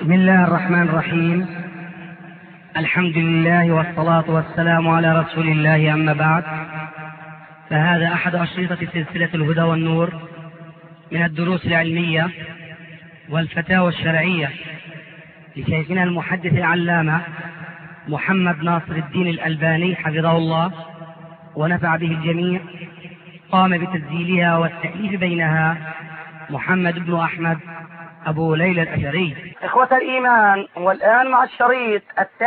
بسم الله الرحمن الرحيم. الحمد لله والصلاة والسلام على رسول الله، أما بعد، فهذا أحد أشرطة سلسلة الهدى والنور من الدروس العلمية والفتاوى الشرعية لشيخنا المحدث العلامة محمد ناصر الدين الألباني حفظه الله ونفع به الجميع. قام بتسجيلها والتأليف بينها محمد بن أحمد أبو ليلى الأثري. إخوة الإيمان، والآن مع الشريط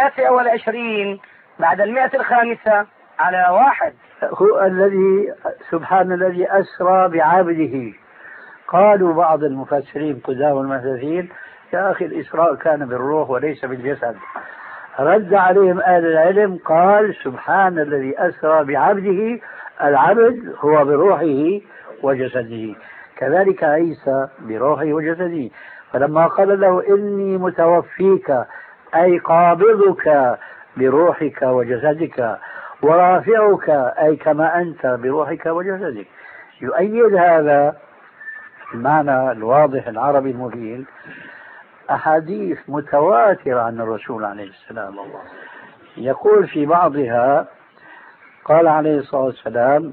29 بعد 105 على 1. هو الذي سبحان الذي أسرى بعبده. قالوا بعض المفسرين قدام المحدثين: يا أخي الإسراء كان بالروح وليس بالجسد. رد عليهم أهل العلم قال: سبحان الذي أسرى بعبده، العبد هو بروحه وجسده، كذلك عيسى بروحه وجسده. فلما قال له: إني متوفيك أي قابضك بروحك وجسدك، ورافعك أي كما أنت بروحك وجسدك، يؤيد هذا المعنى الواضح العربي المبين أحاديث متواترة عن الرسول عليه السلام. يقول في بعضها، قال عليه الصلاة والسلام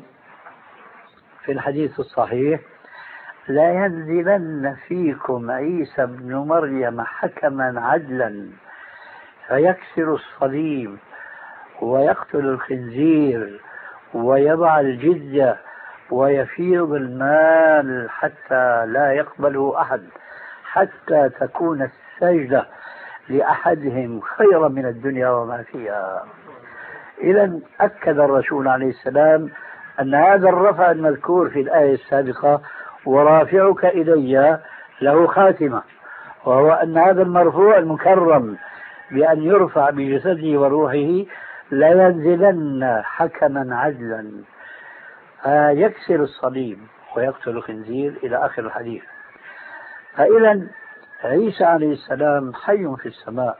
في الحديث الصحيح: لا ينزلن فيكم عيسى بن مريم حكما عدلا فيكسر الصليب ويقتل الخنزير ويضع الجزية ويفيض المال حتى لا يقبله أحد، حتى تكون السجدة لأحدهم خيرا من الدنيا وما فيها. إذن أكد الرسول عليه السلام أن هذا الرفع المذكور في الآية السابقة: ورافعك إلي، له خاتمة، وهو أن هذا المرفوع المكرم بأن يرفع بجسده وروحه لا ينزلن حكما عدلا يكسر الصليب ويقتل الخنزير إلى آخر الحديث. فإذا عيسى عليه السلام حي في السماء،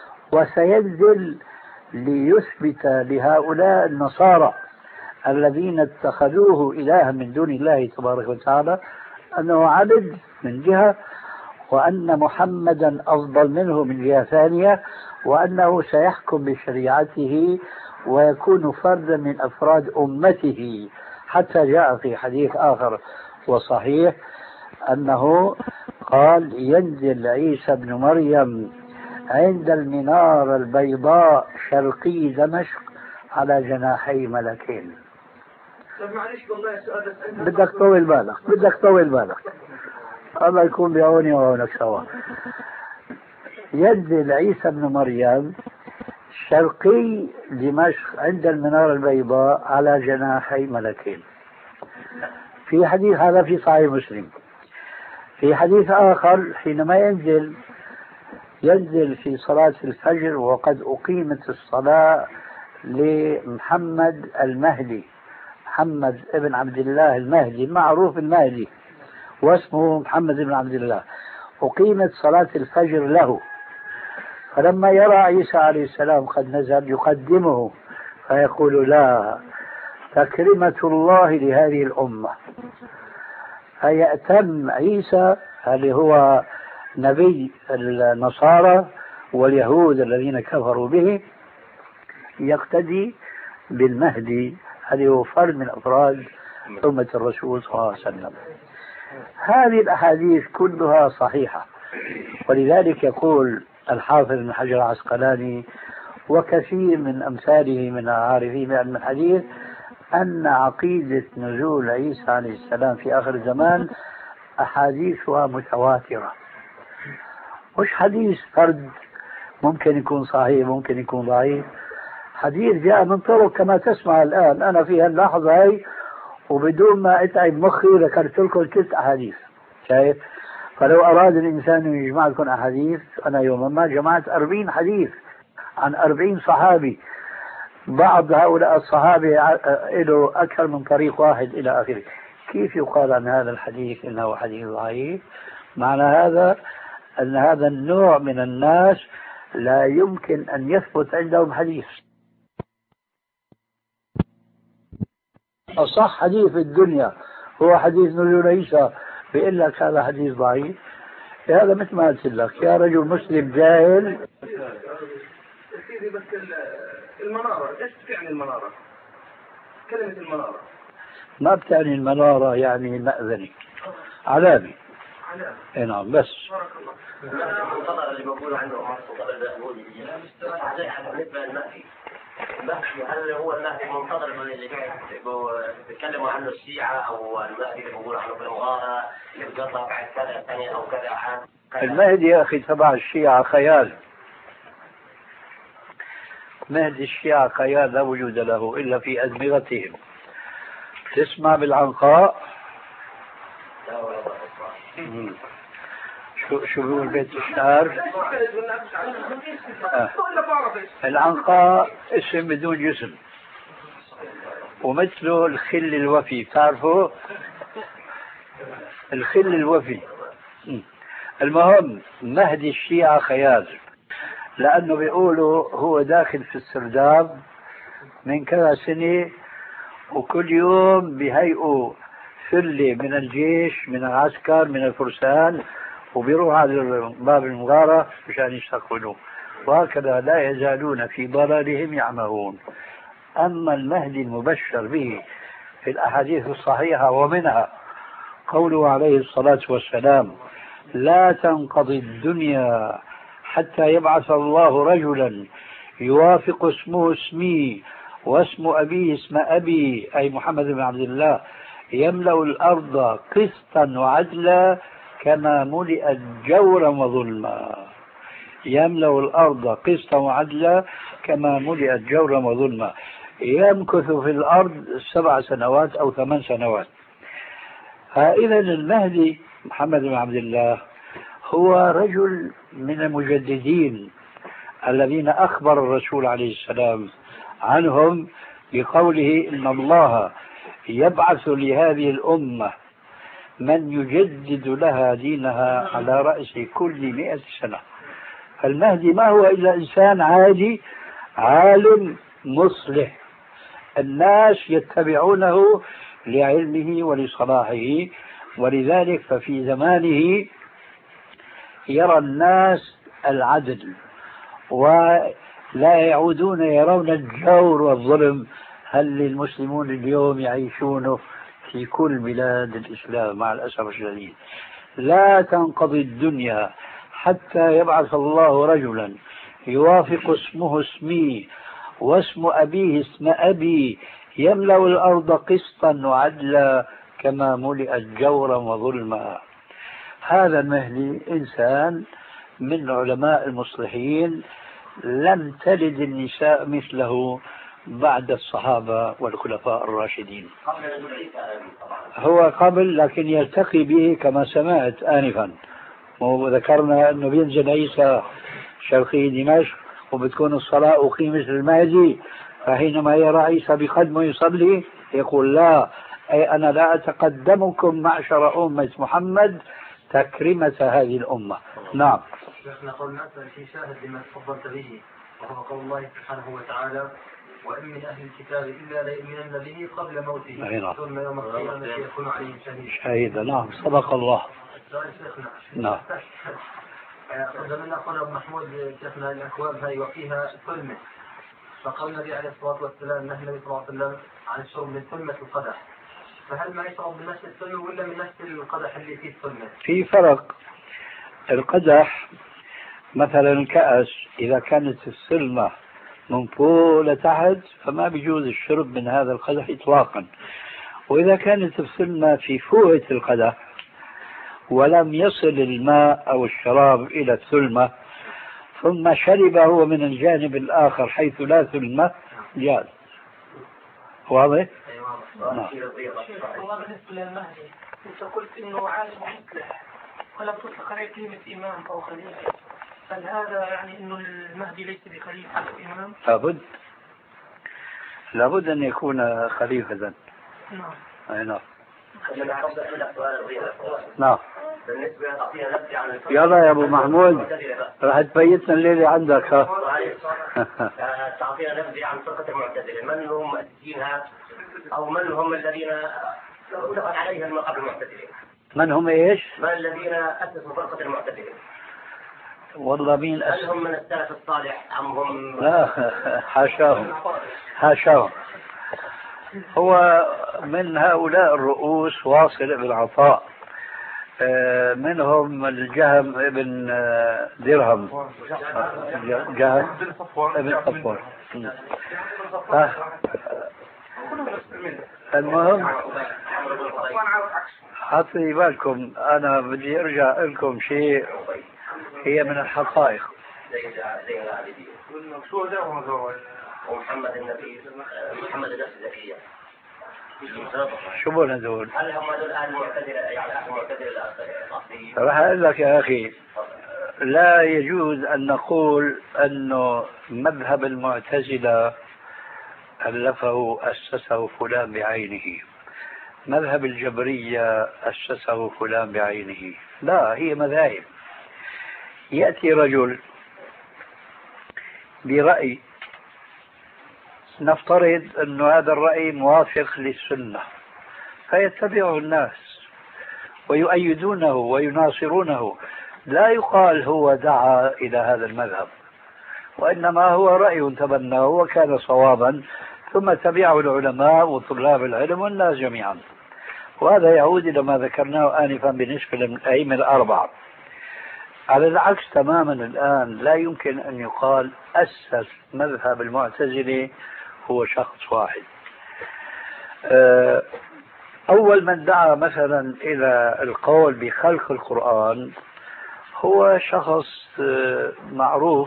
وسينزل ليثبت لهؤلاء النصارى الذين اتخذوه إلها من دون الله تبارك وتعالى أنه عبد من جهة، وأن محمدا أفضل منه من جهة ثانية، وأنه سيحكم بشريعته ويكون فردا من أفراد أمته، حتى جاء في حديث آخر وصحيح أنه قال: ينزل عيسى بن مريم عند المنارة البيضاء شرقي دمشق على جناحي ملكين. بدك طول بالك الله يكون بعوني وعونك سوا. ينزل عيسى بن مريم شرقي دمشق عند المنارة البيضاء على جناحي ملكين. في حديث هذا في صحيح مسلم. في حديث آخر حينما ينزل في صلاة الفجر وقد أقيمت الصلاة لمحمد المهدي، محمد ابن عبد الله المهدي المعروف المهدي واسمه محمد بن عبد الله، أقيمت صلاة الفجر له. فلما يرى عيسى عليه السلام قد نزل يقدمه فيقول: لا، تكرمة الله لهذه الأمة. فيأتم عيسى اللي هو نبي النصارى واليهود الذين كفروا به، يقتدي بالمهدي الذي هو فرد من أفراد أمة الرسول صلى الله عليه وسلم. هذه الأحاديث كلها صحيحة، ولذلك يقول الحافظ ابن حجر العسقلاني وكثير من أمثاله من العارفين بعلم الحديث أن عقيدة نزول عيسى عليه السلام في آخر الزمان أحاديثها متواترة، مش حديث فرد ممكن يكون صحيح ممكن يكون ضعيف، حديث جاء من طرق كما تسمع الآن أنا في هاللحظة هاي، وبدون ما أتعب مخي ذكرت لكم 3 أحاديث. شايف؟ فلو أراد الإنسان أن يجمع لكم أحاديث، أنا يوما ما جمعت 40 حديث عن 40 صحابي، بعض هؤلاء الصحابة له أكثر من طريق واحد إلى آخره. كيف يقال عن هذا الحديث إنه حديث ضعيف؟ معنى هذا أن هذا النوع من الناس لا يمكن أن يثبت عندهم حديث. أصح حديث في الدنيا هو حديث نزول عيسى، بيقول لك هذا حديث ضعيف. هذا مثل ما قلت لك يا رجل مسلم جاهل. سيدي بس المنارة ايش تعني المنارة؟ كلمة المنارة ما بتعني المنارة يعني مأذنة، علامة. اي نعم بس. المنتظر اللي بقول عنه المنتظر اليهودي بالنسبة للمهدي، هل هو المهدي المنتظر اللي بيتكلموا عنه الشيعة أو المهدي اللي بيقولوا عنه في المغارة اللي بيقطع بعد كذا سنة أو كذا عام؟ المهدي يا أخي تبع الشيعة خيال. مهدي الشيعة خيال لا وجود له إلا في أدمغتهم. تسمع بالعنقاء؟ شو بيقول بيت الشعر؟ العنقاء اسم بدون جسم، ومثله الخل الوفي، تعرفوا الخل الوفي. المهم مهدي الشيعة خيال، لأنه بيقولوا هو داخل في السرداب من كذا سنة، وكل يوم بهيئوا ثلة من الجيش من العسكر من الفرسان وبيروح على باب المغارة مشان يستقبلوه، وهكذا لا يزالون في ضلالهم يعمهون. أما المهدي المبشر به في الأحاديث الصحيحة ومنها قوله عليه الصلاة والسلام: لا تنقضي الدنيا حتى يبعث الله رجلا يوافق اسمه اسمي واسم أبيه اسم أبي، أي محمد بن عبد الله، يملأ الأرض قسطا وعدلا كما ملئت جورا وظلما. يملأ الأرض قسطا وعدلا كما ملئت جورا وظلما. يمكث في الأرض 7 سنوات أو 8 سنوات. إذا المهدي محمد بن عبد الله هو رجل من المجددين الذين أخبر الرسول عليه السلام عنهم بقوله: إن الله يبعث لهذه الأمة من يجدد لها دينها على رأس كل 100 سنة. فالمهدي ما هو إلا إنسان عادي عالم مصلح، الناس يتبعونه لعلمه ولصلاحه، ولذلك ففي زمانه يرى الناس العدل ولا يعودون يرون الجور والظلم. هل المسلمون اليوم يعيشونه في كل بلاد الإسلام مع الأسف الشديد. لا تنقضي الدنيا حتى يبعث الله رجلا يوافق اسمه اسمي واسم أبيه اسم أبي يملأ الأرض قسطا وعدلا كما ملئت جورا وظلما. هذا المهدي إنسان من علماء المصلحين، لم تلد النساء مثله بعد الصحابة والخلفاء الراشدين. هو قبل لكن يلتقي به كما سمعت آنفا، وذكرنا أنه بينزل عيسى شرقي دمشق وبتكون الصلاة أقيمت للمهدي، فحينما يرى عيسى بقدمه يصلي يقول: لا، أي أنا لا أتقدمكم معشر أمة محمد تكرمة هذه الأمة. نعم. نحن قلنا في شاهد لما تفضلت به، وهو قول الله سبحانه وتعالى: وإن من أهل الكتاب إلا ليؤمنن به قبل موته ثم يوم القيامة يكون عليهم شهيدا. نعم صدق الله. نعم. قدمنا أخونا أبو محمود شيخنا الأكواب هاي وفيها ثلمة، فقال النبي عليه الصلاة والسلام نهى النبي صلى الله عليه وسلم عن الشرب من ثلمة القدح، فهل ما يشرب من نفس الثلمة ولا من نفس القدح اللي فيه الثلمة؟ في فرق. القدح مثلا الكأس إذا كانت الثلمة من فوق لتحت فما بيجوز الشرب من هذا القدح إطلاقا، وإذا كانت الثلمة في فوهة القدح ولم يصل الماء أو الشراب إلى الثلمة ثم شرب هو من الجانب الآخر حيث لا ثلمة جاز. واضح؟ نعم. والله بالنسبة للمهدي أنت قلت إنه عالم مصلح ولم تطلق عليه كلمة إمام أو خليفة، هل هذا يعني إنه المهدي ليس بخليفة أو إمام؟ لابد أن يكون خليفة. نعم. أي نعم. نعم. يلا يا أبو محمود راح تبيتنا الليلة عندك. ها تعطينا نبذة عن فرقة المعتزلة، من هم مؤسسينها أو من هم الذين اتفق عليها قبل المعتزلة؟ من هم ايش؟ من الذين أسسوا فرقة المعتزلة؟ والله مين هل هم من السلف الصالح أم هم؟ لا حاشاهم حاشاهم. هو من هؤلاء الرؤوس واصل بن عطاء، منهم الجهم ابن درهم، جهم ابن صفوان. المهم حطي بالكم، أنا بدي أرجع لكم شيء هي من الحقائق. ومحمد النبي محمد نفس زكية. شو بقول هذول؟ هل هم هذول الآن معتزلة يعني معتزلة الأصليين؟ راح أقول لك يا أخي، لا يجوز أن نقول أنه مذهب المعتزلة ألفه أسسه فلان بعينه، مذهب الجبرية أسسه فلان بعينه، لا، هي مذاهب. يأتي رجل برأي، نفترض أن هذا الرأي موافق للسنة، فيتبعه الناس ويؤيدونه ويناصرونه، لا يقال هو دعا إلى هذا المذهب، وإنما هو رأي تبناه وكان صوابا، ثم تبعه العلماء وطلاب العلم والناس جميعا. وهذا يعود إلى ما ذكرناه آنفا بالنسبة للأئمة الأربعة. على العكس تماما الآن لا يمكن أن يقال أسس مذهب المعتزلة هو شخص واحد. أول من دعا مثلا إلى القول بخلق القرآن هو شخص معروف،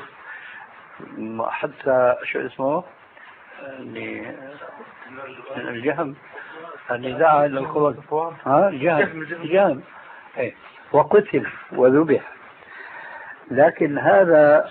حتى شو اسمه، الجهم اللي دعا إلى القرآن، الجهم وقتل وذبح. لكن هذا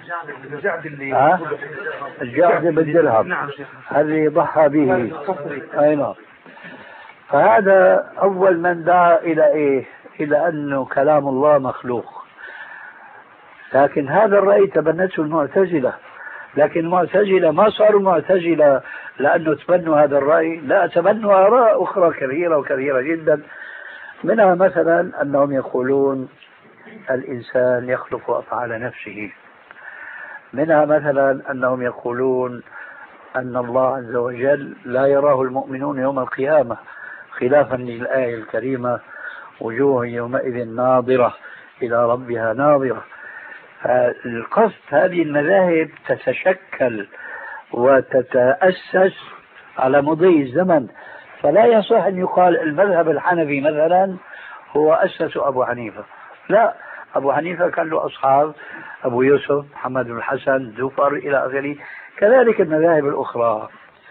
الجعد بالدرهم الذي ضحى به، أي نعم. فهذا أول من دعا إلى إيه؟ إلى أنه كلام الله مخلوق. لكن هذا الرأي تبنته المعتزلة، لكن المعتزلة ما صاروا معتزلة لأنه تبنوا هذا الرأي، لا، تبنوا آراء أخرى كثيرة وكثيرة جدا. منها مثلا أنهم يقولون الإنسان يخلق أفعال نفسه، منها مثلا أنهم يقولون أن الله عز وجل لا يراه المؤمنون يوم القيامة، خلافا للآية الكريمة وجوه يومئذ ناظرة إلى ربها ناظرة. فالقصد هذه المذاهب تتشكل وتتأسس على مضي الزمن، فلا يصح أن يقال المذهب الحنفي مثلا هو أسس أبو حنيفة، لا، أبو حنيفة كان له أصحاب، أبو يوسف، محمد بن الحسن، زفر إلى آخره، كذلك المذاهب الأخرى.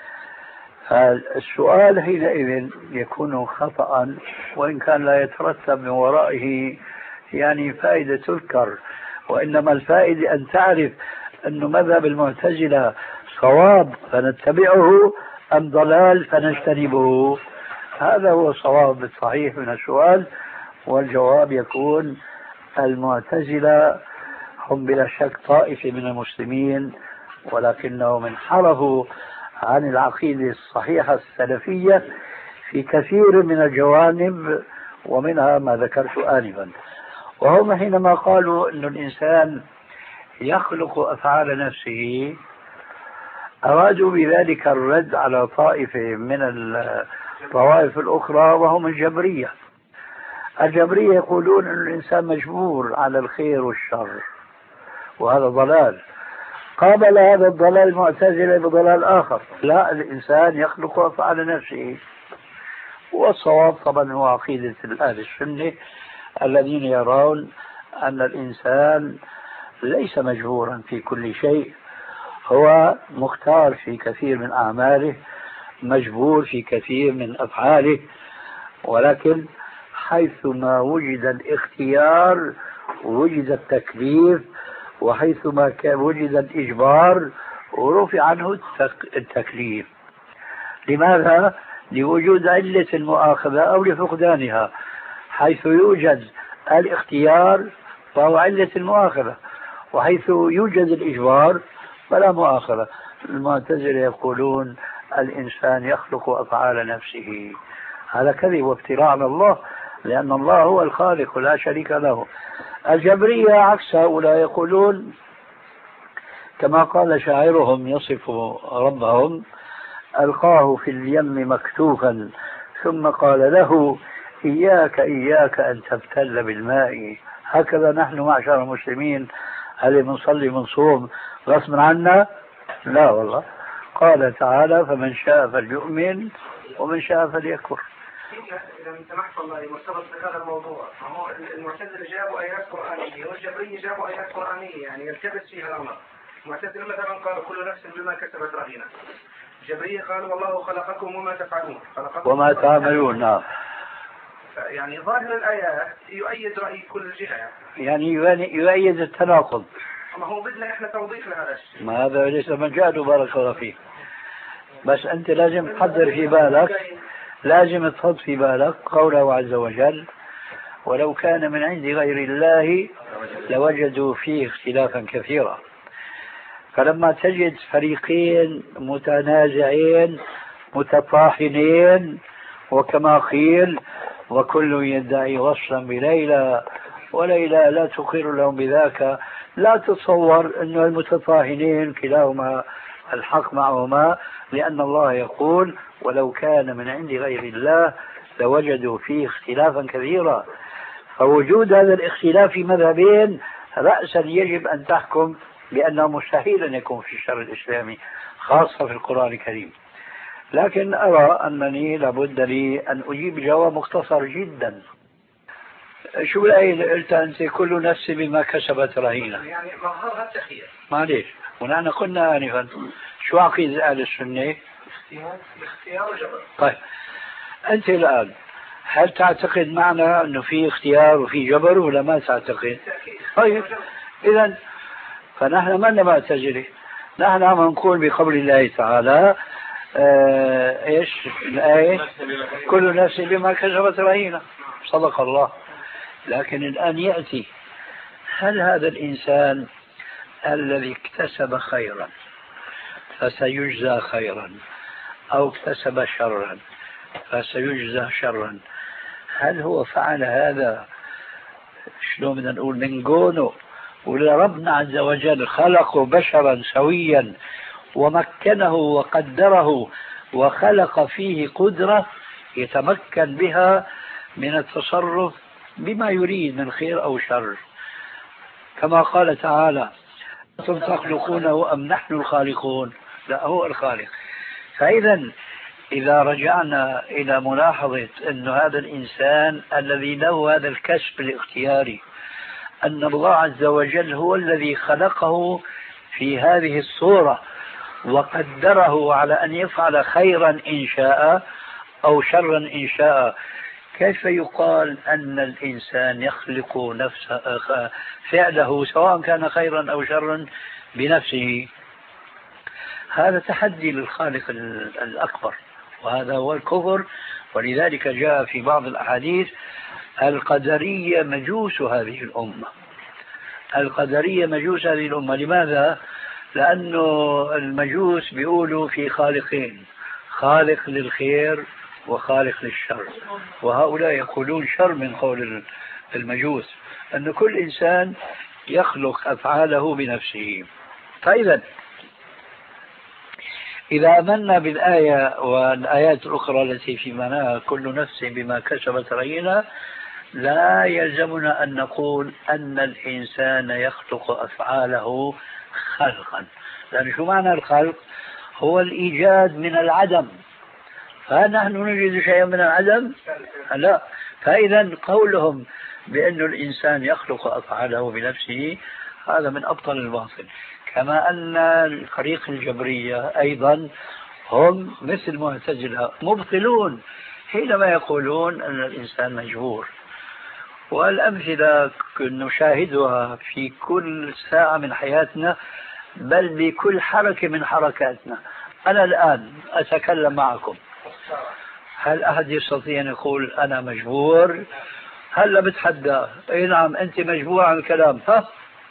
السؤال حينئذ يكون خطأ، وإن كان لا يترتب من ورائه يعني فائدة تذكر، وإنما الفائدة أن تعرف أن مذهب المعتزلة صواب فنتبعه أم ضلال فنجتنبه. هذا هو الصواب الصحيح من السؤال، والجواب يكون المعتزلة هم بلا شك طائفة من المسلمين، ولكنهم انحرفوا عن العقيدة الصحيحة السلفية في كثير من الجوانب، ومنها ما ذكرت آنفا. وهم حينما قالوا أن الإنسان يخلق أفعال نفسه أرادوا بذلك الرد على طائفة من الطوائف الأخرى، وهم الجبرية. الجبرية يقولون أن الإنسان مجبور على الخير والشر، وهذا ضلال. قابل هذا الضلال المعتزلة بضلال آخر، لا، الإنسان يخلق أفعال نفسه. والصواب طبعا هو عقيدة أهل السنة الذين يرون أن الإنسان ليس مجبورا في كل شيء، هو مختار في كثير من أعماله، مجبور في كثير من أفعاله، ولكن حيثما وجد الاختيار وجد التكليف، وحيثما وجد الإجبار ورفع عنه التكليف. لماذا؟ لوجود علة المؤاخذة أو لفقدانها. حيث يوجد الاختيار فهو علة المؤاخذة، وحيث يوجد الإجبار فلا مؤاخذة. المعتزلة يقولون الإنسان يخلق أفعال نفسه، هذا كذب وافتراء على الله. لأن الله هو الخالق لا شريك له. الجبرية عكس هؤلاء، يقولون كما قال شاعرهم يصف ربهم: ألقاه في اليم مكتوفا ثم قال له إياك إياك أن تبتل بالماء. هكذا نحن معشر المسلمين، هل بنصلي بنصوم غصب عنا؟ لا والله. قال تعالى: فمن شاء فليؤمن ومن شاء فليكفر. إذا سمحت الله مرتبط بهذا الموضوع، هو المعتزلة جابوا آيات قرآنية والجبرية جابوا آيات قرآنية، يعني يلتبس فيها الأمر. المعتزلة مثلا قالوا كل نفس بما كسبت رهينة، الجبرية قالوا والله خلقكم وما تفعلون، وما تعملون. نعم. يعني ظاهر الآيات يؤيد رأي كل جهة، يعني يؤيد التناقض. ما هو بدنا إحنا توضيح لهذا الشيء. ما هذا ليس مجال بارك الله فيك، بس أنت لازم تحضر في بالك، لازم تحط في بالك قوله عز وجل: ولو كان من عند غير الله لوجدوا فيه اختلافا كثيرا. فلما تجد فريقين متنازعين متطاحنين، وكما قيل: وكل يدعي وصلا بليلى وليلى لا تقر لهم بذاك، لا تتصور أن المتطاحنين كلاهما الحق معهما، لأن الله يقول: ولو كان من عند غير الله لوجدوا فيه اختلافا كثيرا. فوجود هذا الاختلاف في مذهبين رأسا يجب أن تحكم بأنه مستحيل أن يكون في الشرع الإسلامي، خاصة في القرآن الكريم. لكن أرى أنني لابد لي أن أجيب جواب مختصر جدا. شو الآية اللي قلتها أنت: كل نفس بما كسبت رهينة؟ يعني مظهرها التخيير. معليش، ونحن قلنا آنفا شو عقيدة أهل السنة؟ اختيار وجبر. طيب أنت الآن هل تعتقد معنا أنه في اختيار وفي جبر ولا ما تعتقد؟ طيب إذن فنحن ما معتزلة، نحن عم نقول بقول الله تعالى ايش الآية؟ كل نفس بما كسبت رهينة. صدق الله. لكن الآن يأتي: هل هذا الإنسان الذي اكتسب خيرا فسيجزى خيرا، أو اكتسب شرا فسيجزى شرا، هل هو فعل هذا شلون بدنا نقول من جونه، ولا ربنا عز وجل خلقه بشرا سويا ومكنه وقدره وخلق فيه قدرة يتمكن بها من التصرف بما يريد من خير أو شر، كما قال تعالى: أنتم تخلقونه أم نحن الخالقون؟ لا، هو الخالق. إذا رجعنا إلى ملاحظة أن هذا الإنسان الذي له هذا الكسب الاختياري، أن الله عز وجل هو الذي خلقه في هذه الصورة وقدره على أن يفعل خيرا إن شاء أو شرا إن شاء، كيف يقال أن الإنسان يخلق نفسه فعله سواء كان خيرا أو شرا بنفسه؟ هذا تحدي للخالق الأكبر، وهذا هو الكفر. ولذلك جاء في بعض الأحاديث: القدرية مجوس هذه الأمة. القدرية مجوس هذه الأمة. لماذا؟ لأنه المجوس بيقولوا في خالقين: خالق للخير وخالق للشر، وهؤلاء يقولون شر من قول المجوس، أن كل إنسان يخلق أفعاله بنفسه. فإذا إذا آمنا بالآية والآيات الأخرى التي في معناها كل نفس بما كسبت رهينة، لا يلزمنا أن نقول أن الإنسان يخلق أفعاله خلقا، لأن شو معنى الخلق؟ هو الإيجاد من العدم، فهل نحن نوجد شيئا من العدم؟ لا. فإذا قولهم بأن الإنسان يخلق أفعاله بنفسه هذا من أبطل الباطل. كما أن الفريق الجبرية أيضا هم مثل المعتزلة مبطلون حينما يقولون أن الإنسان مجبور. والأمثلة نشاهدها في كل ساعة من حياتنا، بل بكل حركة من حركاتنا. أنا الآن أتكلم معكم، هل أحد يستطيع أن يقول أنا مجبور؟ هلا بتحدى: أي نعم أنت مجبور عن الكلام. ها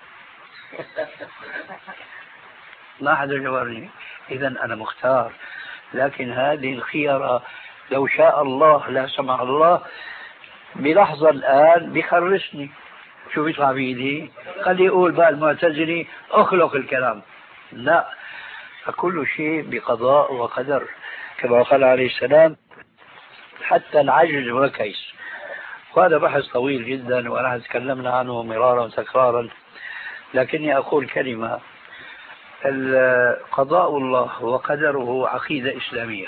ما حدا جبرني. إذا أنا مختار. لكن هذه الخيارة لو شاء الله لا سمح الله بلحظة الآن بيخرسني، شو بيطلع بإيدي؟ خليه يقول بقى المعتزلي اخلق الكلام. لا، فكل شيء بقضاء وقدر كما قال عليه السلام، حتى العجز والكيس. وهذا بحث طويل جدا ونحن تكلمنا عنه مرارا وتكرارا، لكني أقول كلمة: قضاء الله وقدره عقيدة إسلامية،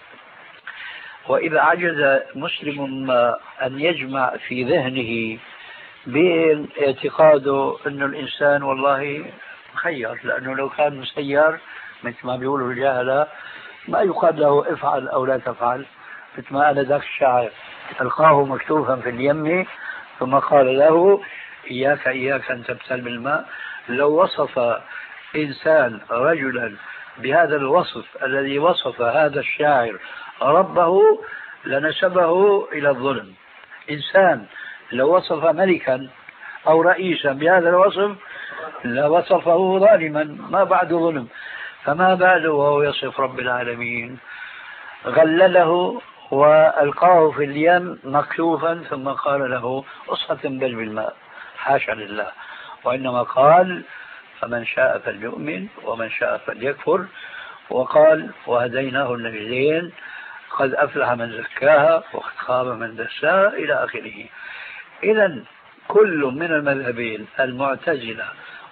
وإذا عجز مسلم أن يجمع في ذهنه بين اعتقاده أن الإنسان والله مخير، لأنه لو كان مسير مثل ما بيقولوا الجاهلة ما يقال له افعل أو لا تفعل، مثل ما قال ذاك الشاعر: ألقاه مكتوفا في اليم ثم قال له إياك إياك أن تبتل بالماء. لو وصف إنسان رجلا بهذا الوصف الذي وصف هذا الشاعر ربه لنسبه إلى الظلم. إنسان لو وصف ملكا أو رئيسا بهذا الوصف لوصفه ظالما، ما بعد ظلم، فما باله وهو يصف رب العالمين. غلله وألقاه في اليم مكتوفا ثم قال له اصحة بل بالماء، حاشا لله، وإنما قال: فمن شاء فليؤمن ومن شاء فليكفر، وقال: وهديناه النجدين، قد أفلح من زكاها وقد خاب من دساها، إلى آخره. إذن كل من المذهبين المعتزلة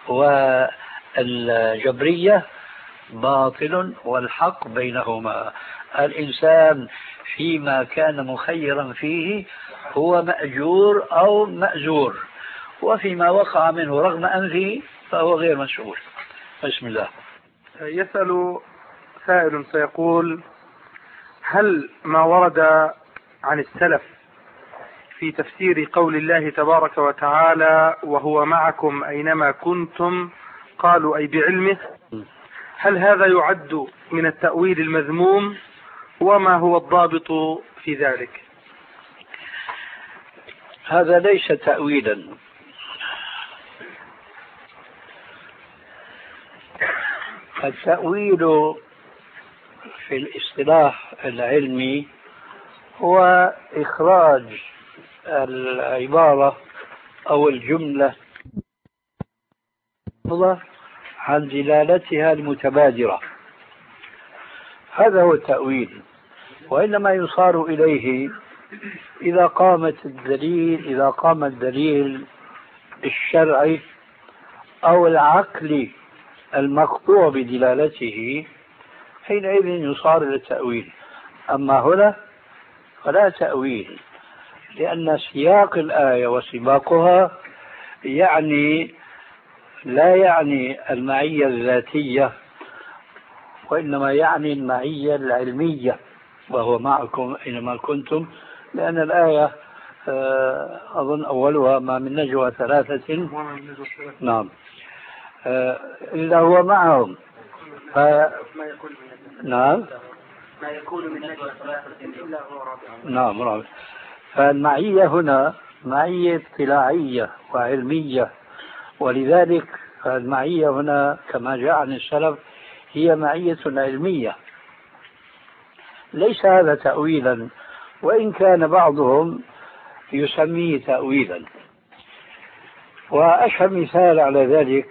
والجبرية باطل والحق بينهما. الإنسان فيما كان مخيرا فيه هو مأجور أو مأزور، وفيما وقع منه رغم أنفه فهو غير مسؤول. بسم الله. يسأل سائل سيقول: هل ما ورد عن السلف في تفسير قول الله تبارك وتعالى وهو معكم أينما كنتم قالوا أي بعلمه، هل هذا يعد من التأويل المذموم؟ وما هو الضابط في ذلك؟ هذا ليس تأويلا، التأويل في الاصطلاح العلمي هو إخراج العبارة أو الجملة عن دلالتها المتبادرة، هذا هو التأويل. وإنما يصار إليه إذا قام الدليل الشرعي أو العقلي المقطوع بدلالته، حينئذ يصار إلى التأويل. أما هنا فلا تأويل، لأن سياق الآية وسباقها لا يعني المعية الذاتية، وإنما يعني المعية العلمية، وهو معكم أينما كنتم، لأن الآية أظن أولها ما من نجوى ثلاثة نعم إلا هو معهم. نعم ما يكون من نجوى ثلاثة إلا هو رابعهم. نعم رابع. فالمعية هنا معية اطلاعية وعلمية، ولذلك المعية هنا كما جاء عن السلف هي معية علمية، ليس هذا تأويلا، وإن كان بعضهم يسميه تأويلا. وأشهر مثال على ذلك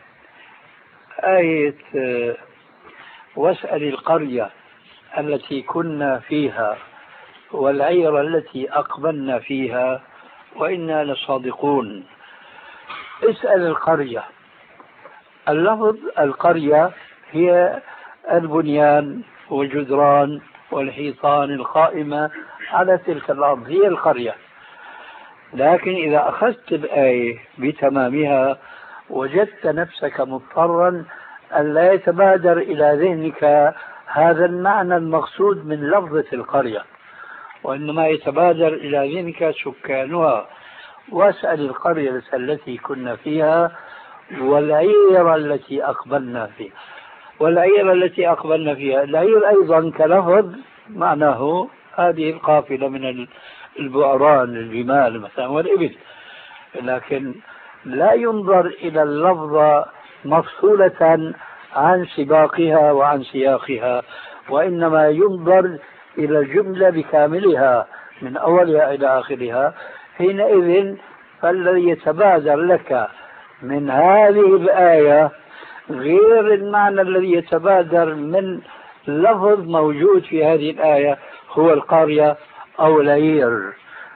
آية واسأل القرية التي كنا فيها والعير التي أقبلنا فيها وإنا لصادقون. اسأل القرية، اللفظ القرية هي البنيان والجدران والحيطان القائمة على تلك الأرض، هي القرية. لكن إذا أخذت الآية بتمامها وجدت نفسك مضطرا أن لا يتبادر إلى ذهنك هذا المعنى المقصود من لفظة القرية، وإنما يتبادر إلى ذهنك سكانها. واسأل القرية التي كنا فيها والعير التي أقبلنا فيها. والعير التي أقبلنا فيها، العير أيضا كلفظ معناه هذه القافلة من البعران الجمال مثلا والإبل، لكن لا ينظر إلى اللفظة مفصولة عن سباقها وعن سياقها، وإنما ينظر إلى الجملة بكاملها من أولها إلى آخرها، حينئذ فالذي يتبادر لك من هذه الآية غير المعنى الذي يتبادر من لفظ موجود في هذه الآية هو القرية أو العير.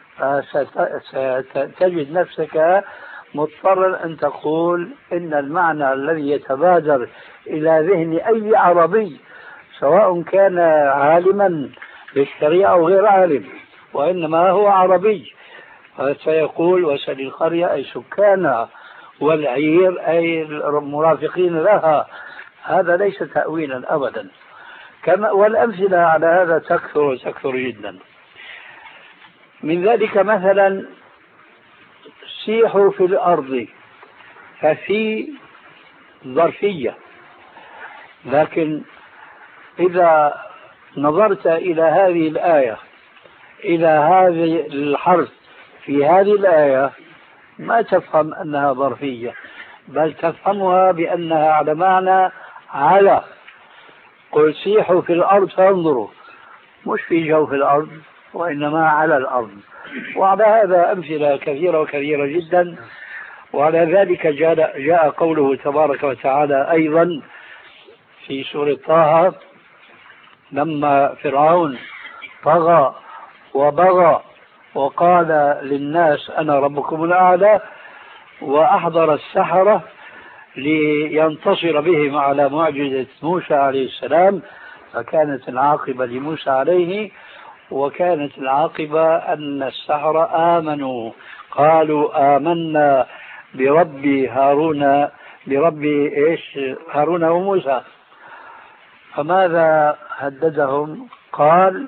ستجد نفسك مضطرا أن تقول إن المعنى الذي يتبادر إلى ذهن أي عربي سواء كان عالما بالشريعة أو غير عالم وإنما هو عربي سيقول وسل القرية أي سكانها والعير أي المرافقين لها. هذا ليس تأويلا أبدا. والأمثلة على هذا تكثر جدا. من ذلك مثلا سيحوا في الأرض، ففي ظرفية، لكن إذا نظرت إلى هذه الآية إلى هذه الحرف في هذه الآية ما تفهم أنها ظرفية، بل تفهمها بأنها على معنى على. قل سيحوا في الأرض فانظروا، مش في جوف الأرض وإنما على الأرض. وعلى هذا أمثلة كثيرة وكثيرة جدا. وعلى ذلك جاء قوله تبارك وتعالى أيضا في سورة طه لما فرعون طغى وبغى وقال للناس أنا ربكم الأعلى وأحضر السحرة لينتصر بهم على معجزة موسى عليه السلام، فكانت العاقبة لموسى عليه وكانت العاقبة أن السحرة آمنوا قالوا آمنا برب هارون وموسى. فماذا هددهم؟ قال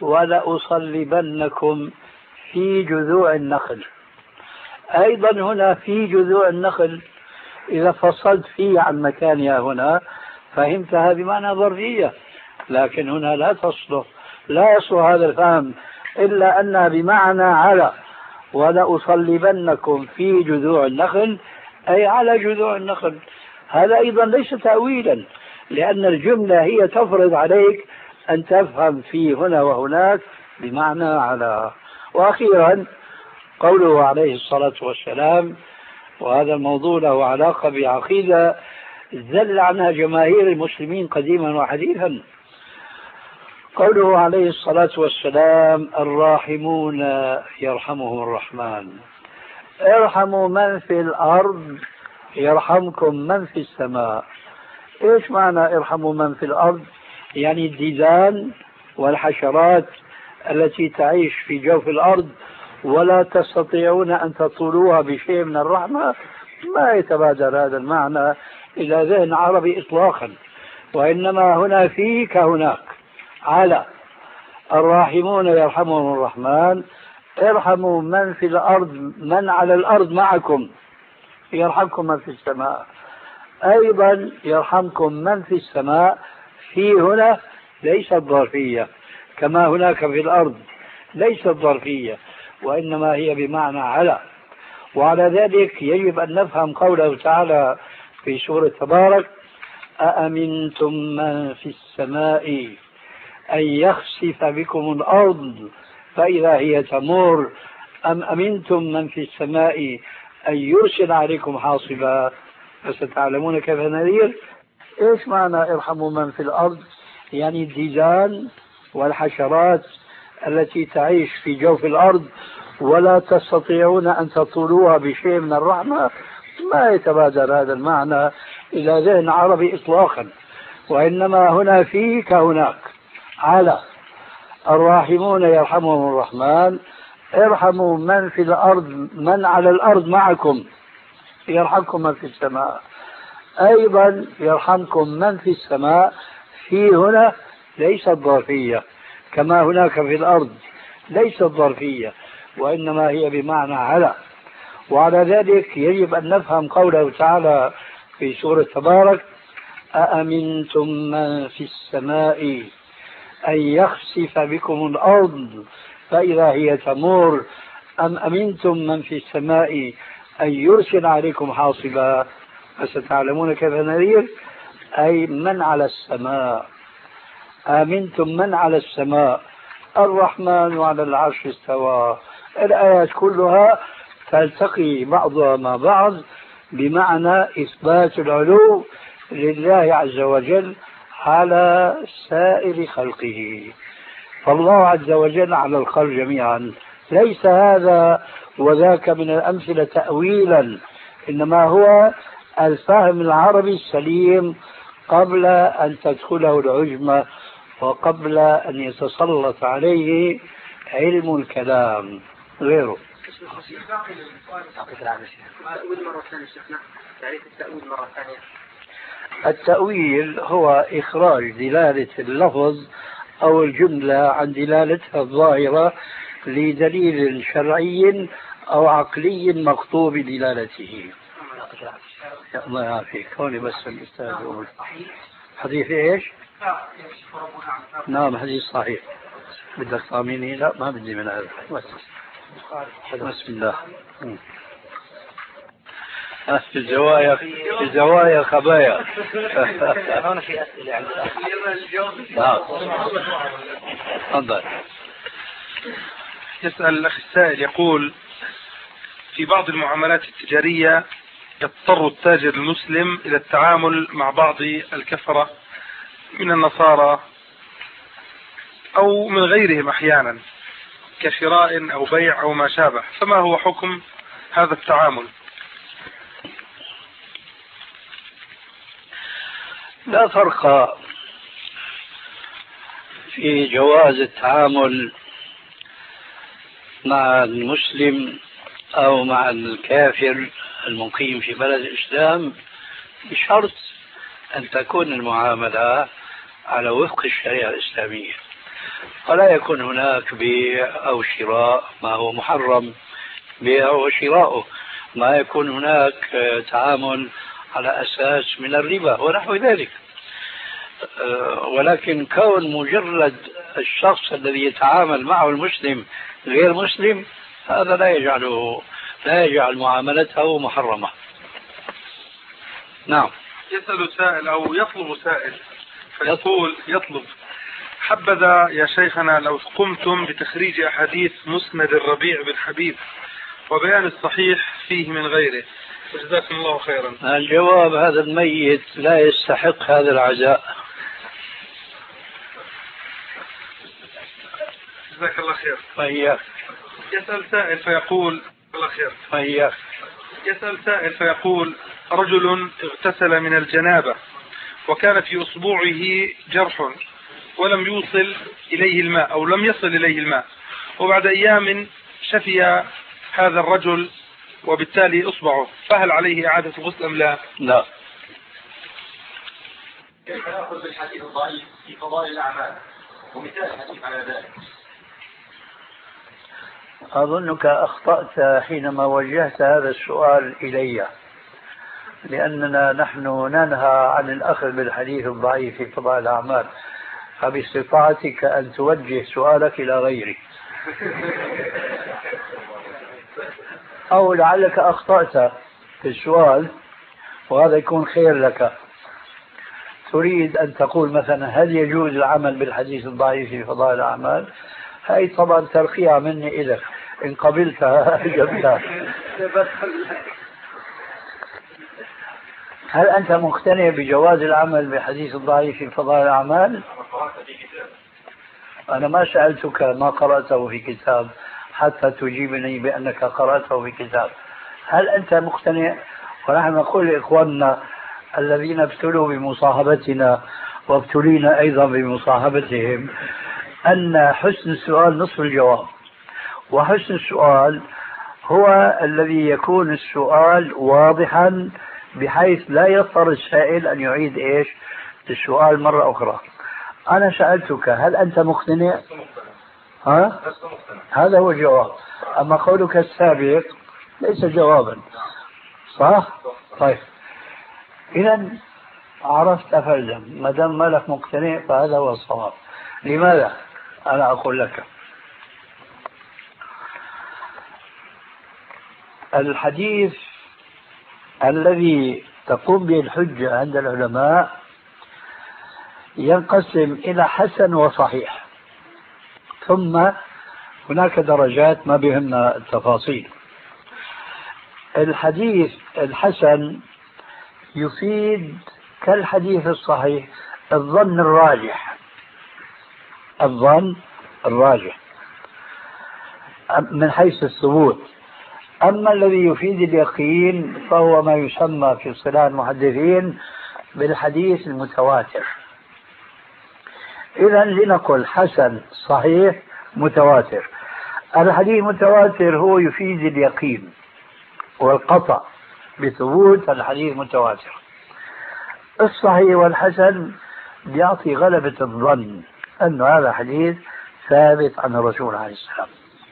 ولأصلبنكم في جذوع النخل. أيضا هنا في جذوع النخل إذا فصلت فيه عن مكانها هنا فهمتها بمعنى ظرفية، لكن هنا لا يصلح هذا الفهم إلا أنها بمعنى على. ولأصلبنكم في جذوع النخل أي على جذوع النخل. هذا أيضا ليس تأويلا، لأن الجملة هي تفرض عليك أن تفهم في هنا وهناك بمعنى على. وأخيرا قوله عليه الصلاة والسلام، وهذا الموضوع له علاقة بعقيدة زل عنها جماهير المسلمين قديما وحديثا. قوله عليه الصلاة والسلام الراحمون يرحمهم الرحمن، ارحموا من في الأرض يرحمكم من في السماء. ايش معنى ارحموا من في الأرض؟ يعني الديدان والحشرات التي تعيش في جوف الأرض ولا تستطيعون أن تطولوها بشيء من الرحمة. ما يتبادر هذا المعنى إلى ذهن عربي إطلاقا، وإنما هنا فيه كهناك على. الراحمون يرحمهم الرحمن، ارحموا من في الأرض من على الأرض معكم يرحمكم من في السماء. أيضا يرحمكم من في السماء في هنا ليست ظرفية كما هناك في الأرض ليست ظرفية، وإنما هي بمعنى على. وعلى ذلك يجب أن نفهم قوله تعالى في سورة تبارك أأمنتم من في السماء أن يخسف بكم الأرض فإذا هي تمور أم أمنتم من في السماء أن يرسل عليكم حاصبا فستعلمون كيف نذير. إيش معنى ارحموا من في الأرض؟ يعني الديدان والحشرات التي تعيش في جوف الأرض ولا تستطيعون أن تطولوها بشيء من الرحمة. ما يتبادر هذا المعنى إلى ذهن عربي إطلاقا، وإنما هنا فيه كهناك على. الراحمون يرحمهم الرحمن، ارحموا من في الأرض من على الأرض معكم يرحمكم من في السماء. أيضا يرحمكم من في السماء في هنا ليست ظرفية كما هناك في الأرض ليست ظرفية، وإنما هي بمعنى على. وعلى ذلك يجب أن نفهم قوله تعالى في سورة تبارك أأمنتم من في السماء أن يخسف بكم الأرض فإذا هي تمور أم أمنتم من في السماء أن يرسل عليكم حاصبا فستعلمون كيف نذير. أي من على السماء، آمنتم من على السماء الرحمن على العرش استوى، الآيات كلها تلتقي بعضها مع بعض بمعنى إثبات العلو لله عز وجل على سائر خلقه. فالله عز وجل على الخلق جميعا، ليس هذا وذاك من الأمثلة تأويلا، إنما هو الفهم العربي السليم قبل أن تدخله العجمة وقبل أن يتسلط عليه علم الكلام غيره. التأويل هو إخراج دلالة اللفظ أو الجملة عن دلالتها الظاهرة لدليل شرعي أو عقلي مقطوع بدلالته. الله يعافيك. هوني بس الأستاذ يقول حديث إيش؟ نعم حديث صحيح. بدك طاميني؟ لا ما بدي من هذا. بسم الله. في الزوايا خبايا. هنا في أسئلة عند تفضل. يسأل الأخ السائل يقول: في بعض المعاملات التجارية يضطر التاجر المسلم إلى التعامل مع بعض الكفرة من النصارى أو من غيرهم أحيانا كشراء أو بيع أو ما شابه، فما هو حكم هذا التعامل؟ لا فرق في جواز التعامل مع المسلم أو مع الكافر المقيم في بلد الإسلام بشرط أن تكون المعاملة على وفق الشريعة الإسلامية، ولا يكون هناك بيع أو شراء ما هو محرم بيعه وشراؤه، ما يكون هناك تعامل على أساس من الربا ونحو ذلك. ولكن كون مجرد الشخص الذي يتعامل معه المسلم غير مسلم هذا لا يجعل معاملته محرمة. نعم. يسأل سائل أو يطلب سائل فيقول حبذا يا شيخنا لو قمتم بتخريج أحاديث مسند الربيع بن حبيب وبيان الصحيح فيه من غيره، وجزاكم الله خيرا. الجواب: هذا الميت لا يستحق هذا العزاء. جزاك الله خير. وإياك. يسأل سائل فيقول: الله خير. وإياك. يسأل سائل فيقول: رجل اغتسل من الجنابة وكان في أصبعه جرح ولم يوصل إليه الماء أو لم يصل إليه الماء، وبعد أيام شفي هذا الرجل وبالتالي أصبعه، فهل عليه إعادة الغسل أم لا؟ لا. كيف نأخذ بالحديث الضعيف في فضائل الأعمال ومثال الحديث على ذلك؟ أظنك أخطأت حينما وجهت هذا السؤال إلي، لأننا نحن ننهى عن الأخذ بالحديث الضعيف في فضائل الأعمال، فباستطاعتك أن توجه سؤالك إلى غيري. أو لعلك أخطأت في السؤال وهذا يكون خير لك. تريد أن تقول مثلا: هل يجوز العمل بالحديث الضعيف في فضائل الأعمال؟ هاي طبعا ترقية مني إليك، إن قبلتها جبتها. هل أنت مقتنع بجواز العمل بحديث الضعيف في فضائل الأعمال؟ أنا ما سألتك ما قرأته في كتاب حتى تجيبني بأنك قرأته في كتاب. هل أنت مقتنع؟ ونحن نقول لإخواننا الذين ابتلوا بمصاحبتنا وابتلينا أيضا بمصاحبتهم أن حسن السؤال نصف الجواب، وحسن السؤال هو الذي يكون السؤال واضحا بحيث لا يضطر السائل أن يعيد السؤال مرة أخرى. أنا سألتك: هل أنت مقتنع؟ هذا هو الجواب. أما قولك السابق ليس جوابا، صح؟ طيب، إذا عرفت فلزم، ما دام مالك مقتنع فهذا هو الصواب. لماذا؟ أنا أقول لك: الحديث الذي تقوم به الحجة عند العلماء ينقسم إلى حسن وصحيح. ثم هناك درجات ما بهمنا التفاصيل. الحديث الحسن يفيد كالحديث الصحيح الظن الراجح، الظن الراجح من حيث الثبوت. أما الذي يفيد اليقين فهو ما يسمى في اصطلاح المحدثين بالحديث المتواتر. إذا لنقل حسن صحيح متواتر. الحديث المتواتر هو يفيد اليقين والقطع بثبوت الحديث المتواتر. الصحيح والحسن يعطي غلبة الظن أن هذا حديث ثابت عن الرسول عليه السلام.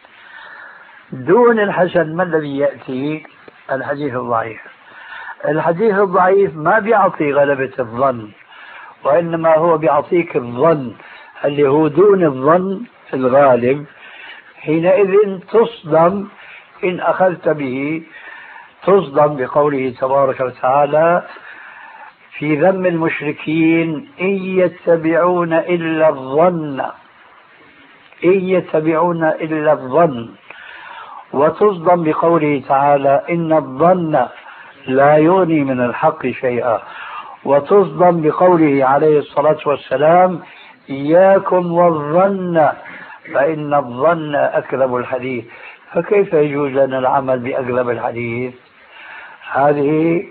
دون الحسن ما الذي يأتي؟ الحديث الضعيف. الحديث الضعيف ما بيعطي غلبة الظن، وإنما هو بيعطيك الظن اللي هو دون الظن الغالب. حينئذ تصدم إن أخذت به، تصدم بقوله تبارك وتعالى في ذم المشركين إن يتبعون إلا الظن، إن يتبعون إلا الظن. وتصدم بقوله تعالى إن الظن لا يغني من الحق شيئا. وتصدم بقوله عليه الصلاة والسلام إياكم والظن فإن الظن أكذب الحديث. فكيف يجوز لنا العمل بأكذب الحديث؟ هذه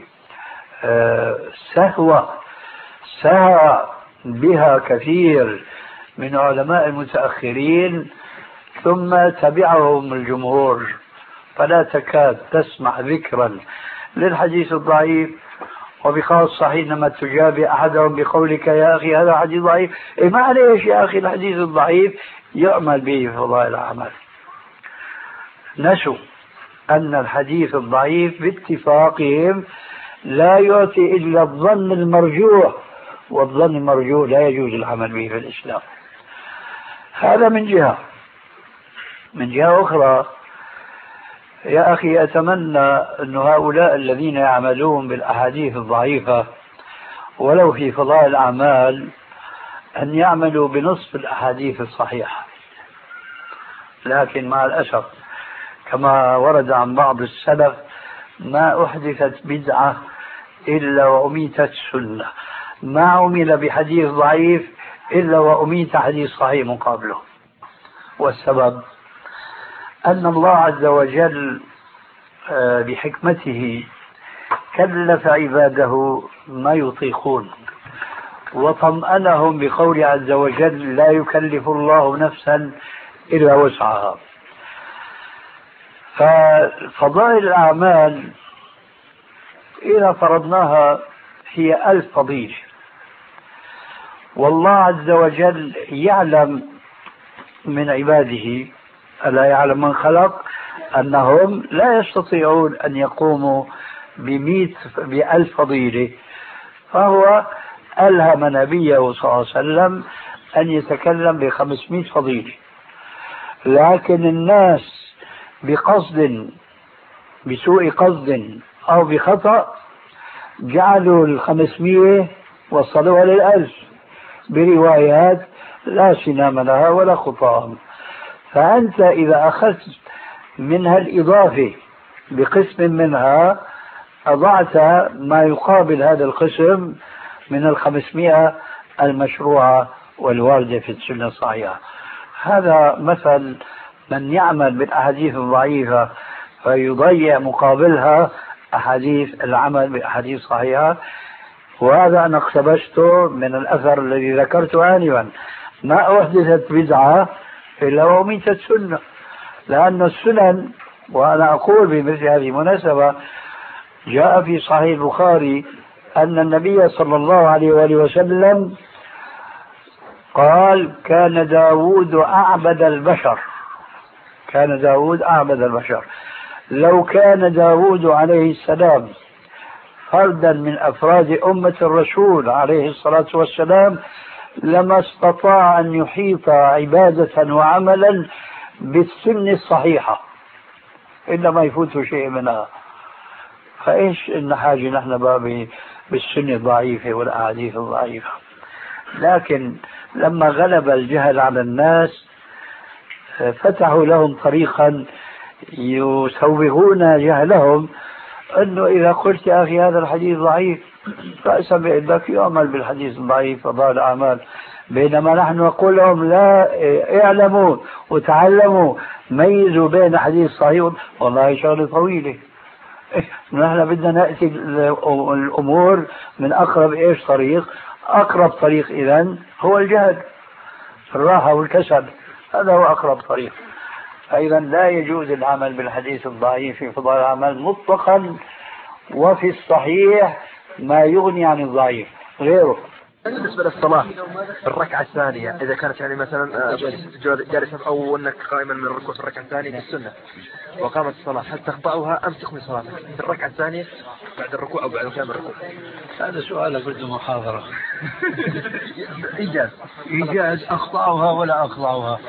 سهى بها كثير من علماء المتأخرين ثم تبعهم الجمهور، فلا تكاد تسمع ذكرا للحديث الضعيف. وبخاصة حينما تجابي أحدهم بقولك يا أخي هذا حديث ضعيف، معليش يا أخي الحديث الضعيف يعمل به في فضائل الأعمال. نسوا أن الحديث الضعيف باتفاقهم لا يعطي إلا الظن المرجوح، والظن المرجوح لا يجوز العمل به في الإسلام. هذا من جهة. من جهة أخرى يا أخي أتمنى أن هؤلاء الذين يعملون بالأحاديث الضعيفة ولو في فضائل الأعمال أن يعملوا بنصف الأحاديث الصحيحة. لكن مع الأسف كما ورد عن بعض السلف ما أحدثت بدعة إلا وأميتت سنة، ما عمل بحديث ضعيف إلا وأميت حديث صحيح مقابله. والسبب أن الله عز وجل بحكمته كلف عباده ما يطيقون، وطمأنهم بقول عز وجل لا يكلف الله نفسا إلا وسعها. ففضائل الأعمال إذا فرضناها هي 1000 فضيلة، والله عز وجل يعلم من عباده ألا يعلم من خلق أنهم لا يستطيعون أن يقوموا ب1000 فضيلة، فهو ألهم نبيه صلى الله عليه وسلم أن يتكلم ب500 فضيلة. لكن الناس بقصد بسوء قصد أو بخطأ جعلوا 500 وصلوها 1000 بروايات لا سنام لها ولا خطام. فأنت إذا أخذت منها الإضافة بقسم منها أضعت ما يقابل هذا القسم من 500 المشروعة والواردة في السنة الصحيحة. هذا مثل من يعمل بالأحاديث الضعيفة فيضيع مقابلها أحاديث العمل بأحاديث صحيحة. وهذا أنا اقتبسته من الأثر الذي ذكرته آنفا، ما أحدثت بدعة إلا وأميتت سنة. لأن السنن، وأنا أقول بمثل هذه المناسبة، جاء في صحيح البخاري أن النبي صلى الله عليه وآله وسلم قال كان داود أعبد البشر، كان داود أعبد البشر. لو كان داود عليه السلام فردا من أفراد أمة الرسول عليه الصلاة والسلام لما استطاع أن يحيط عبادة وعملا بالسنة الصحيحة إلا ما يفوت شيء منها. فإيش إن حاجة نحن بالسنة الضعيفة والأحاديث الضعيفة. لكن لما غلب الجهل على الناس فتحوا لهم طريقا يسوغون جهلهم، أنه إذا قلت يا أخي هذا الحديث ضعيف رأسا بإذنك يعمل بالحديث الضعيف فضال الأعمال، بينما نحن نقول لهم لا، اعلموا وتعلموا ميزوا بين حديث صحيح. والله شغلة طويلة. نحن بدنا نأتي الأمور من أقرب إيش طريق. أقرب طريق إذن هو الجهد، الراحة والكسل، هذا هو أقرب طريق. أيضا لا يجوز العمل بالحديث الضعيف في فضائل الأعمال مطلقا، وفي الصحيح ما يغني عن الضعيف غيره. بالنسبة للصلاة الركعة الثانية إذا كانت يعني مثلا جالسا أو أنك قائما من الركوع في الركعة الثانية في السنة وقامت الصلاة، هل تقطعها أم تكمل صلاتك في الركعة الثانية بعد الركوع أو بعد كامل الركوع؟ هذا سؤال بده محاضرة. إيجاز أقطعها ولا أقطعها.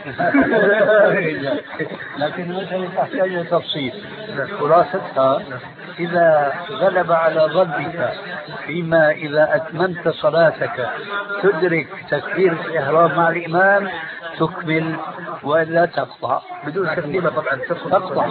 لكن المسألة تحتاج تفصيل. خلاصتها إذا غلب على ظنك فيما إذا أتممت صلاتك تدرك تكبيرة الإحرام مع الإمام تكمل ولا تقطع بدون تكليمة. طبعا تقطع.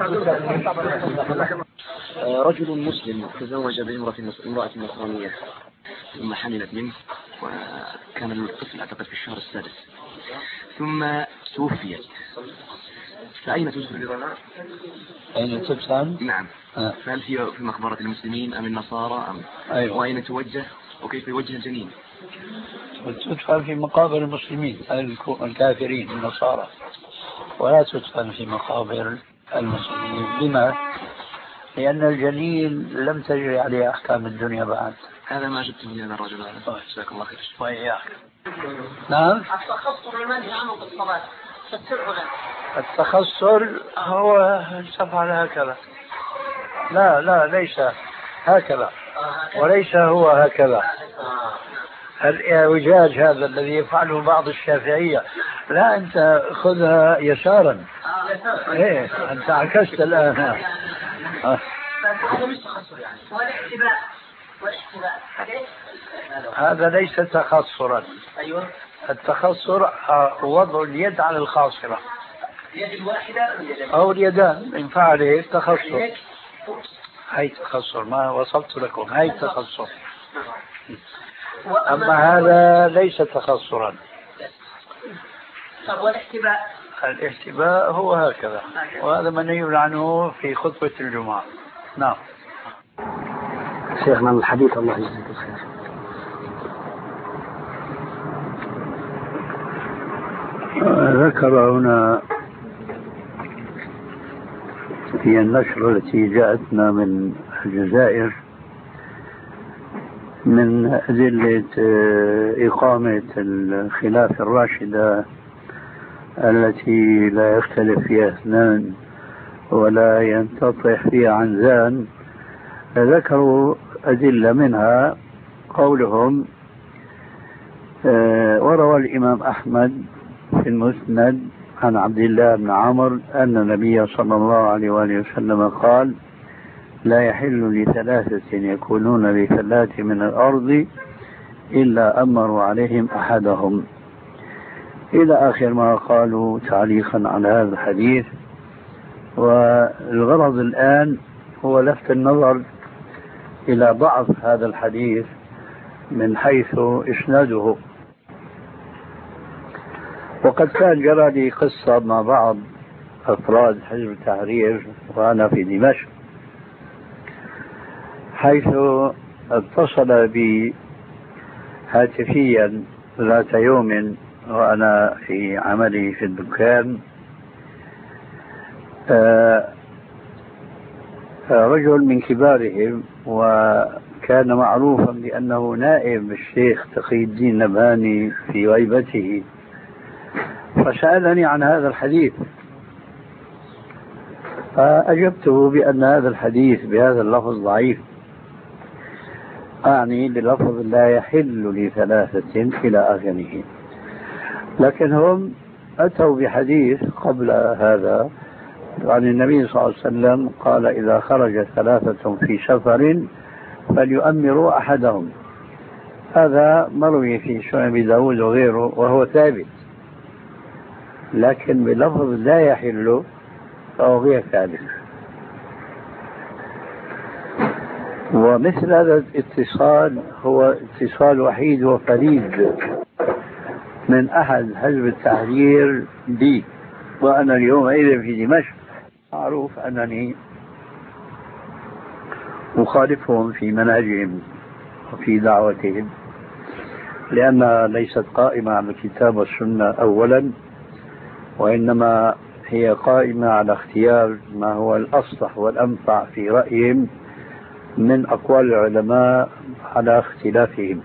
رجل مسلم تزوج بامرأة نصرانية ثم حملت منه، وكان الطفل أعتقد في الشهر السادس ثم توفيت، فأين تدفن؟ أين تدفن؟ نعم. فهل في مقبرة المسلمين أم النصارى أم أيوة. وأين توجه وكيف يوجه الجنين؟ تدفن في مقابر المسلمين الكافرين النصارى، ولا تدفن في مقابر المسلمين. لما؟ لأن الجنين لم تجري عليه أحكام الدنيا بعد. هذا ما جبت من هذا الرجل هذا. جزاك الله خير. وإياك. نعم. التخصر المنهي عنه بالصلاة فسره لنا. التخصر هو تفعل هكذا. لا ليس هكذا، وليس هو هكذا. الإعوجاج هذا الذي يفعله بعض الشافعية، لا أنت خذها يسارا. إيه أنت عكست الآن. هذا مش تخصر يعني. والاحتباء هذا ليس تخصرا. أيوة. التخصر وضع اليد على الخاصرة. اليد الواحدة أو اليدان إن فعل هيك تخصر. هاي تخصر، ما وصلت لكم، هاي تخصر. أما هذا ليس تخصرا. طب والاحتباء؟ الاحتباء هو هكذا، وهذا منهي عنه في خطبة الجمعة. نعم. شيخنا الحديث الله يجزيك الخير. ذكر هنا في النشرة التي جاءتنا من الجزائر من أدلة إقامة الخلافة الراشدة التي لا يختلف فيها اثنان ولا ينتطح فيها عنزان. ذكروا أدلة منها قولهم وروى الإمام أحمد في المسند عن عبد الله بن عمرو أن النبي صلى الله عليه وآله وسلم قال لا يحل لثلاثة يكونون بفلاة من الأرض إلا أمروا عليهم أحدهم، إلى آخر ما قالوا تعليقا على هذا الحديث. والغرض الآن هو لفت النظر إلى ضعف هذا الحديث من حيث إسناده. وقد كان جرى لي قصة مع بعض أفراد حزب التحرير وأنا في دمشق، حيث اتصل بي هاتفيا ذات يوم وأنا في عملي في الدكان رجل من كبارهم، وكان معروفا بأنه نائب الشيخ تقي الدين نبهاني في غيبته، فسألني عن هذا الحديث، فأجبته بأن هذا الحديث بهذا اللفظ ضعيف، أعني بلفظ لا يحل لثلاثة إلى آخره. لكن هم أتوا بحديث قبل هذا عن النبي صلى الله عليه وسلم قال إذا خرج ثلاثة في سفر فليؤمروا أحدهم. هذا مروي في سنن أبي داود وغيره وهو ثابت، لكن بلفظ لا يحل فهو غير ثابت. ومثل هذا الاتصال هو اتصال وحيد وفريد من أحد حزب التحرير بي، وأنا اليوم أيضا في دمشق، معروف أنني أخالفهم في منهجهم وفي دعوتهم، لأنها ليست قائمة على الكتاب والسنة أولا، وإنما هي قائمة على اختيار ما هو الأصلح والأنفع في رأيهم من أقوال العلماء على اختلافهم.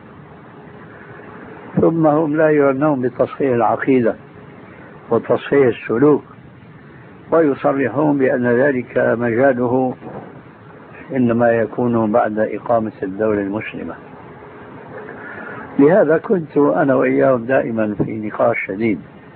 ثم هم لا يعنون بتصحيح العقيدة وتصحيح السلوك، ويصرحون بأن ذلك مجاله إنما يكون بعد إقامة الدولة المسلمة. لهذا كنت أنا وإياهم دائما في نقاش شديد،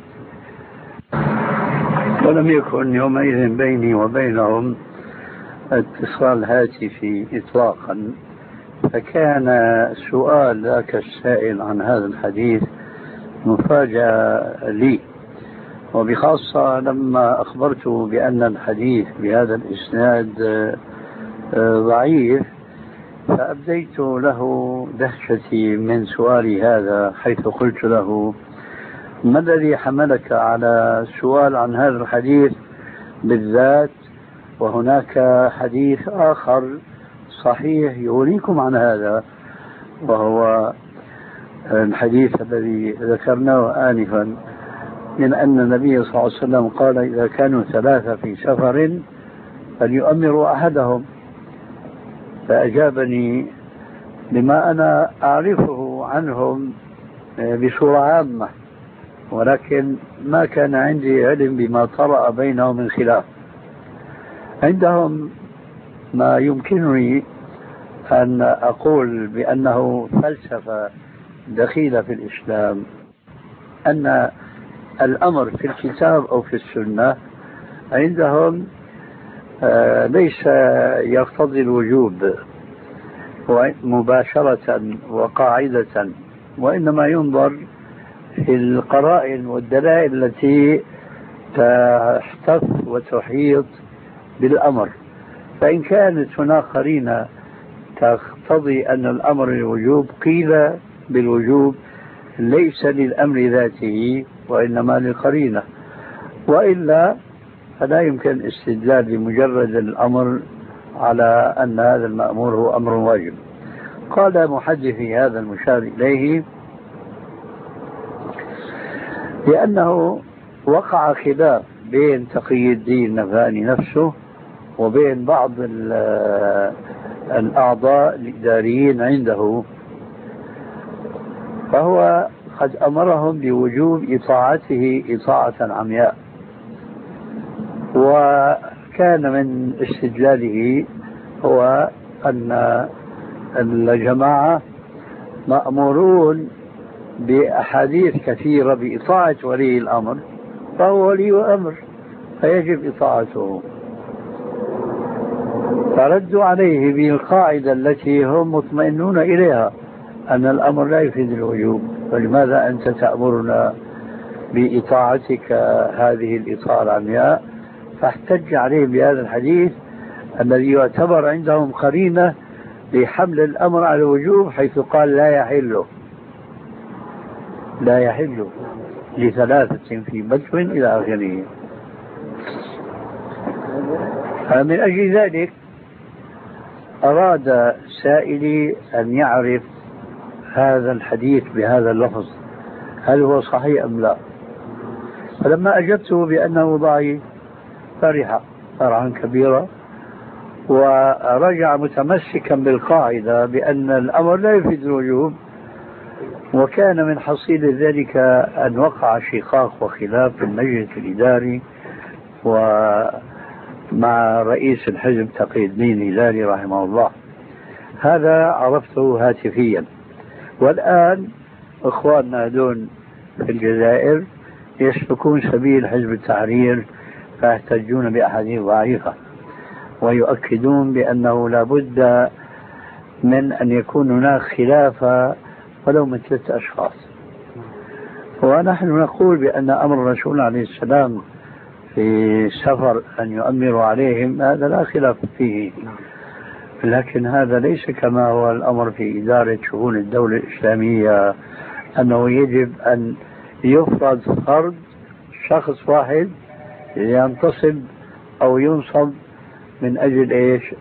ولم يكن يومئذ بيني وبينهم اتصال هاتفي إطلاقا. فكان سؤال ذاك السائل عن هذا الحديث مفاجأة لي، وبخاصة لما أخبرته بأن الحديث بهذا الإسناد ضعيف، فأبديت له دهشتي من سؤالي هذا، حيث قلت له: ما الذي حملك على السؤال عن هذا الحديث بالذات، وهناك حديث آخر صحيح يغنيكم عن هذا، وهو الحديث الذي ذكرناه آنفا من أن النبي صلى الله عليه وسلم قال: إذا كانوا ثلاثة في سفر فليؤمروا أحدهم. فأجابني بما أنا أعرفه عنهم بصورة عامة، ولكن ما كان عندي علم بما طرأ بينهم من خلاف. عندهم ما يمكنني أن أقول بأنه فلسفة دخيلة في الإسلام، أن الأمر في الكتاب أو في السنة عندهم ليس يقتضي الوجوب مباشرة وقاعدة، وإنما ينظر في القرائن والدلائل التي تحتف وتحيط بالأمر. فإن كانت هناك قرينة تقتضي أن الأمر الوجوب، قيل بالوجوب ليس للأمر ذاته وإنما للقرينة، وإلا فلا يمكن استدلال بمجرد الأمر على أن هذا المأمور هو أمر واجب. قال محدثي هذا المشار إليه: لأنه وقع خلاف بين تقي الدين النبهاني نفسه وبين بعض الأعضاء الإداريين عنده، فهو قد أمرهم بوجوب إطاعته إطاعة عمياء، وكان من استدلاله هو أن الجماعة مأمورون بأحاديث كثيرة بإطاعة ولي الأمر، فهو ولي أمر فيجب إطاعته. فردوا عليه بالقاعدة التي هم مطمئنون إليها، أن الأمر لا يفيد الوجوب، فلماذا أنت تأمرنا بإطاعتك هذه الإطاعة العمياء؟ فاحتج عليه بهذا الحديث الذي يعتبر عندهم قرينة لحمل الأمر على الوجوب، حيث قال: لا يحل لثلاثة في بدو إلى آخره. من أجل ذلك أراد سائلي أن يعرف هذا الحديث بهذا اللفظ هل هو صحيح أم لا. فلما أجبته بأنه ضعيف فرح فرحا كبيرا، ورجع متمسكا بالقاعدة بأن الأمر لا يفيد الوجوب. وكان من حصيل ذلك أن وقع شقاق وخلاف في المجلس الإداري ومع رئيس الحزب تقي الدين الهلالي رحمه الله. هذا عرفته هاتفيا. والآن إخواننا هذول في الجزائر يسلكون سبيل حزب التحرير، فيحتجون بأحاديث ضعيفة ويؤكدون بأنه لا بد من أن يكون هناك خلافة ولو من 3 أشخاص. ونحن نقول بأن أمر الرسول عليه السلام في سفر أن يؤمر عليهم هذا لا خلاف فيه، لكن هذا ليس كما هو الأمر في إدارة شؤون الدولة الإسلامية، أنه يجب أن يفرض فرض شخص واحد ينتصب أو ينصب من أجل إيش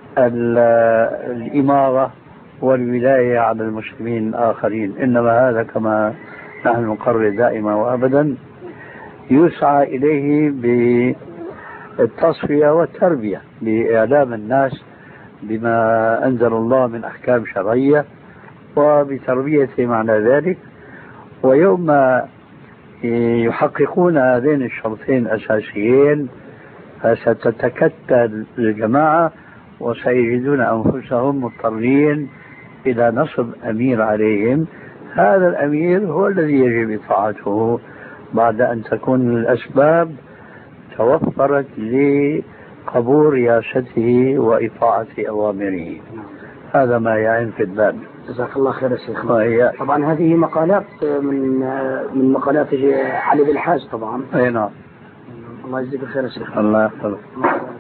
الإمارة والولاية على المسلمين الآخرين، إنما هذا كما نحن نقرر دائما وأبدا يسعى إليه بالتصفية والتربية، بإعلام الناس بما أنزل الله من أحكام شرعية وبتربيتهم على ذلك. ويوم ما يحققون هذين الشرطين الأساسيين فستتكتل الجماعة وسيجدون أنفسهم مضطرين إلى نصب أمير عليهم. هذا الأمير هو الذي يجب إطاعته بعد أن تكون الأسباب توفرت لقبول رياسته وإطاعة أوامره. هذا ما يعين في الباب. جزاك الله خير يا شيخ. طبعا هذه مقالات من مقالات علي بالحاج طبعا. أي نعم. الله يجزيك الخير يا شيخ. الله يحفظك.